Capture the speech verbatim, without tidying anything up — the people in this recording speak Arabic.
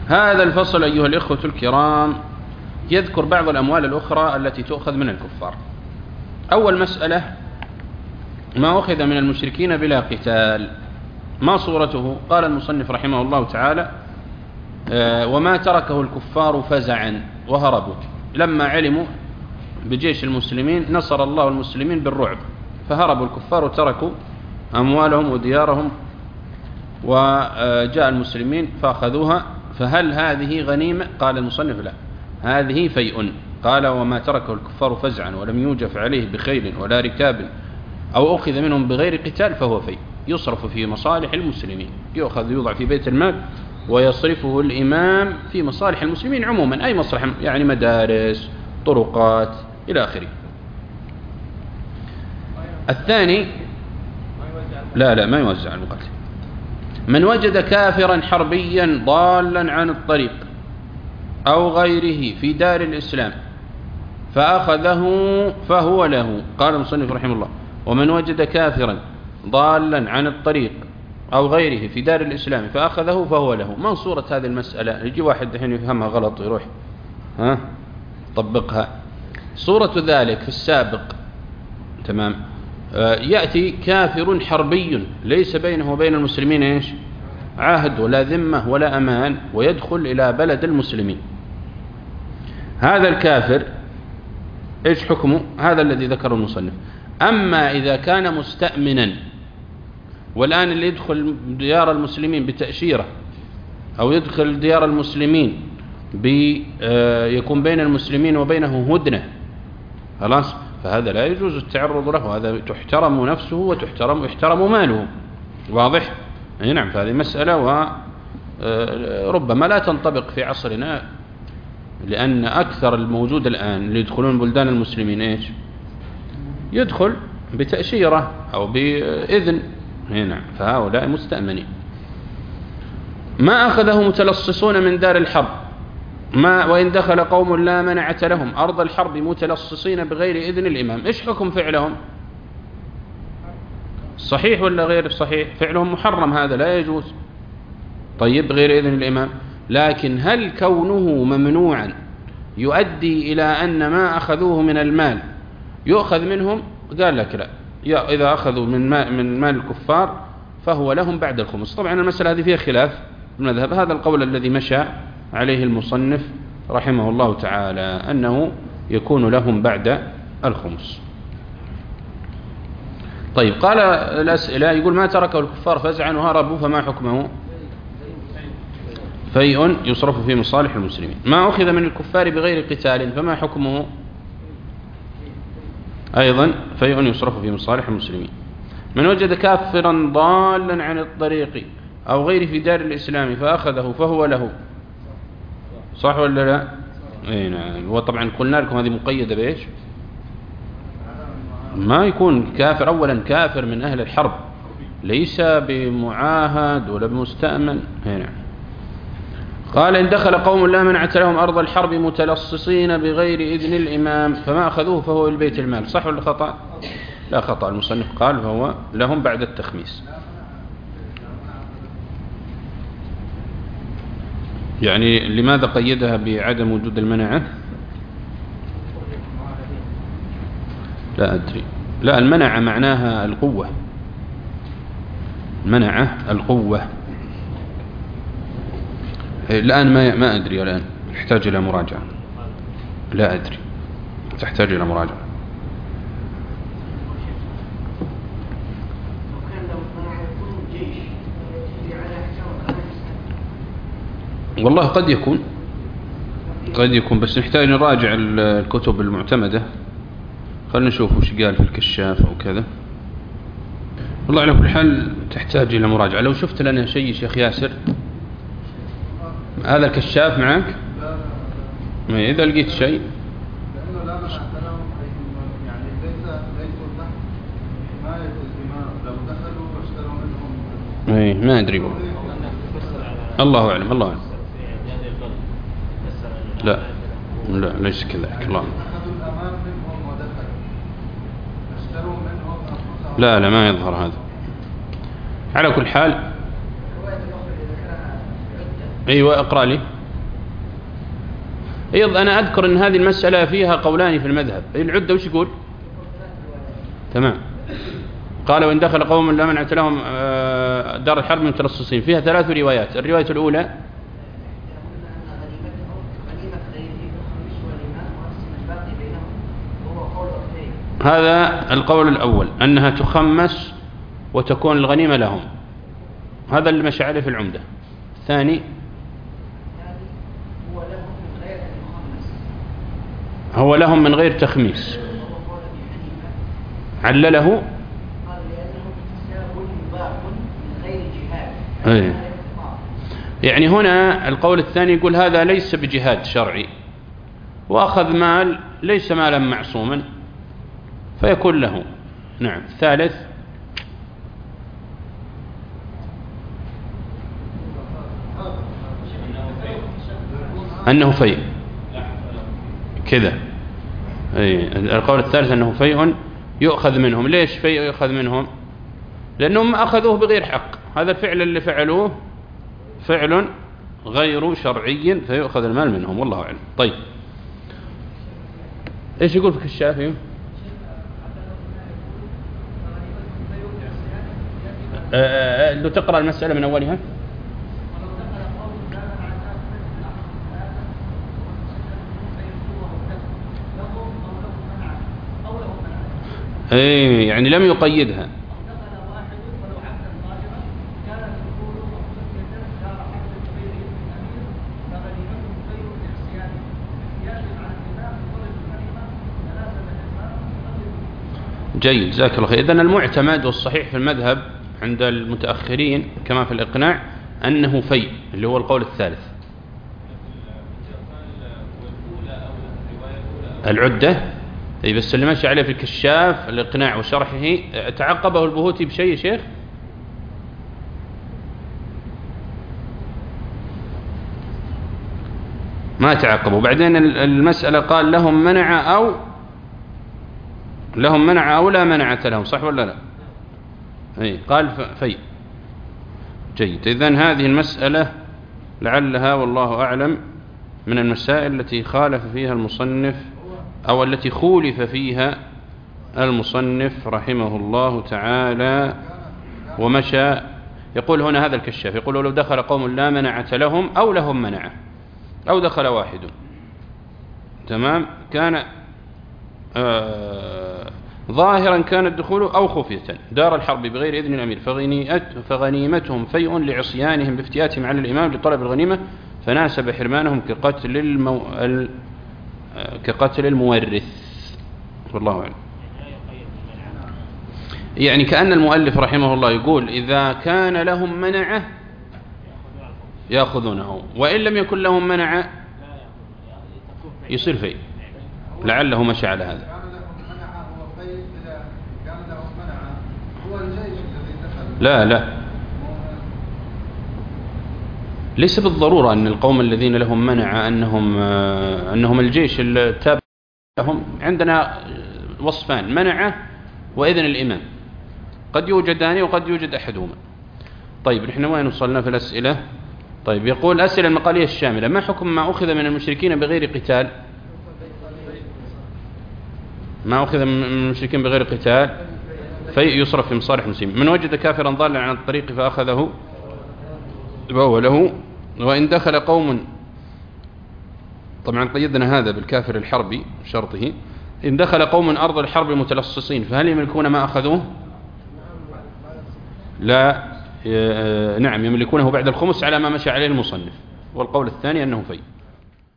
هذا الفصل أيها الإخوة الكرام يذكر بعض الأموال الأخرى التي تؤخذ من الكفار. أول مسألة: ما أخذ من المشركين بلا قتال، ما صورته؟ قال المصنف رحمه الله تعالى: وما تركه الكفار فزعا وهربوا. لما علموا بجيش المسلمين نصر الله المسلمين بالرعب، فهربوا الكفار وتركوا أموالهم وديارهم، وجاء المسلمين فأخذوها. فهل هذه غنيمة؟ قال المصنف: لا، هذه فيء. قال: وما تركه الكفار فزعا ولم يوجف عليه بخيل ولا ركاب أو أخذ منهم بغير قتال فهو فيء، يصرف في مصالح المسلمين، يؤخذ يوضع في بيت المال ويصرفه الإمام في مصالح المسلمين عموما، أي مصلحة، يعني مدارس، طرقات، إلى آخره. الثاني: لا لا ما يوزع المقاتل. من وجد كافرا حربيا ضالا عن الطريق أو غيره في دار الإسلام فأخذه فهو له. قال المصنف رحمه الله: ومن وجد كافرا ضالا عن الطريق أو غيره في دار الإسلام فأخذه فهو له. ما صورة هذه المسألة؟ يجي واحد الحين يفهمها غلط ويروح ها طبقها. صورة ذلك في السابق، تمام، آه يأتي كافر حربي ليس بينه وبين المسلمين إيش؟ عهد ولا ذمة ولا أمان، ويدخل إلى بلد المسلمين. هذا الكافر إيش حكمه؟ هذا الذي ذكره المصنف. أما إذا كان مستأمنا، والآن اللي يدخل ديار المسلمين بتأشيرة أو يدخل ديار المسلمين يكون بين المسلمين وبينه هدنة، خلاص، فهذا لا يجوز التعرض له، هذا تحترم نفسه وتحترم يحترم ماله. واضح؟ أي نعم. فهذه مسألة وربما لا تنطبق في عصرنا، لأن أكثر الموجود الآن اللي يدخلون بلدان المسلمين إيش؟ يدخل بتأشيرة أو بإذن. نعم، فهؤلاء مستأمنين. ما أخذه متلصصون من دار الحرب، ما وإن دخل قوم لا منعة لهم أرض الحرب متلصصين بغير إذن الإمام. إيش حكم فعلهم؟ صحيح ولا غير صحيح؟ فعلهم محرم، هذا لا يجوز. طيب، بغير إذن الإمام. لكن هل كونه ممنوعا يؤدي إلى أن ما أخذوه من المال يؤخذ منهم؟ قال لك لا، إذا أخذوا من مال, من مال الكفار فهو لهم بعد الخمس. طبعا المسألة هذه فيها خلاف المذهب. هذا القول الذي مشى عليه المصنف رحمه الله تعالى، أنه يكون لهم بعد الخمس. طيب، قال الأسئلة، يقول: ما تركه الكفار فزعا وهربوا فما حكمه؟ فيء يصرف في مصالح المسلمين. ما أخذ من الكفار بغير قتال فما حكمه؟ أيضا فيء يصرف في مصالح المسلمين. من وجد كافرا ضالا عن الطريق أو غيره في دار الإسلام فأخذه فهو له. صح ولا لا؟ اي نعم. وطبعا قلنا لكم هذه مقيدة بإيش؟ ما يكون كافر، أولا كافر من أهل الحرب، ليس بمعاهد ولا بمستأمن. اي نعم. قال: إن دخل قوم لا منعة لهم أرض الحرب متلصصين بغير إذن الإمام فما أخذوه فهو البيت المال. صح ولا خطأ؟ لا، خطأ. المصنف قال: فهو لهم بعد التخميس. يعني لماذا قيدها بعدم وجود المنعة؟ لا أدري. لا، المنعة معناها القوة، المنعة القوة. الآن ما ما أدري، الآن يحتاج إلى مراجعة. لا أدري، تحتاج إلى مراجعة. والله قد يكون قد يكون بس نحتاج نراجع الكتب المعتمدة. خلنا نشوف وش قال في الكشاف أو كذا. والله على كل حال تحتاج إلى مراجعة. لو شفت لنا شيء شيخ ياسر، هذا الكشاف معك؟ إذا لقيت شيء اي ما ادري، الله اعلم. الله اعلم. لا لا ليس كذلك. الله لا لا ما يظهر هذا. على كل حال ايوه اقرا لي. أيضا أنا أذكر أن هذه المسألة فيها قولان في المذهب. العدة وش يقول؟ تمام. قال وإن دخل قوم لا منعت لهم دار الحرب متلصصين، فيها ثلاث روايات. الرواية الأولى هذا القول الأول أنها تخمس وتكون الغنيمة لهم، هذا اللي مشى عليه في العمدة. الثاني هو لهم من غير تخميس، علله أيه. يعني هنا القول الثاني يقول هذا ليس بجهاد شرعي، وأخذ مال ليس مالا معصوما فيكون له. نعم. الثالث أنه فيء كذا. أي القول الثالث أنه فيء يؤخذ منهم. ليش فيء يؤخذ منهم؟ لأنهم أخذوه بغير حق. هذا الفعل اللي فعلوه فعل غير شرعي فيؤخذ المال منهم، والله أعلم. طيب إيش يقول فيك الشافعي؟ لو تقرأ المسألة من أولها. ايه يعني لم يقيدها. جيد، جزاك الله خير. إذن المعتمد والصحيح في المذهب عند المتأخرين كما في الإقناع أنه فيء، اللي هو القول الثالث. العدة أي بس اللي ماشي عليه في الكشاف الإقناع وشرحه تعقبه البهوتي بشيء شيخ؟ ما تعقبه. بعدين المسألة قال لهم منع أو لهم منع أو لا منعة لهم، صح ولا لا؟ أي قال في. جيد. إذن هذه المسألة لعلها والله أعلم من المسائل التي خالف فيها المصنف أو التي خولف فيها المصنف رحمه الله تعالى ومشى. يقول هنا هذا الكشاف يقول لو دخل قوم لا منعة لهم أو لهم منعة أو دخل واحد تمام كان آه ظاهرا كان الدخول أو خفية دار الحرب بغير إذن الأمير فغنيمتهم فيء لعصيانهم بافتياتهم على الإمام لطلب الغنيمة فناسب حرمانهم كقتل المو... ال... كقتل المورث، والله أعلم. يعني كأن المؤلف رحمه الله يقول إذا كان لهم منعة يأخذونه، وإن لم يكن لهم منعة يصير فيه. لعله مشى على هذا. لا لا ليس بالضرورة أن القوم الذين لهم منع أنهم أنهم الجيش التابع لهم. عندنا وصفان: منعة وإذن الإمام، قد يوجدان وقد يوجد أحدهما. طيب نحن وين وصلنا في الأسئلة؟ طيب يقول أسئلة المقالية الشاملة: ما حكم ما أخذ من المشركين بغير قتال؟ ما أخذ من المشركين بغير قتال فيصرف في مصالح المسلمين. من وجد كافرا ضالا عن الطريق فأخذه بوله. وإن دخل قوم، طبعا قيدنا هذا بالكافر الحربي شرطه، إن دخل قوم أرض الحرب متلصصين فهل يملكون ما أخذوه؟ لا نعم يملكونه بعد الخمس على ما مشى عليه المصنف، والقول الثاني أنه فيه.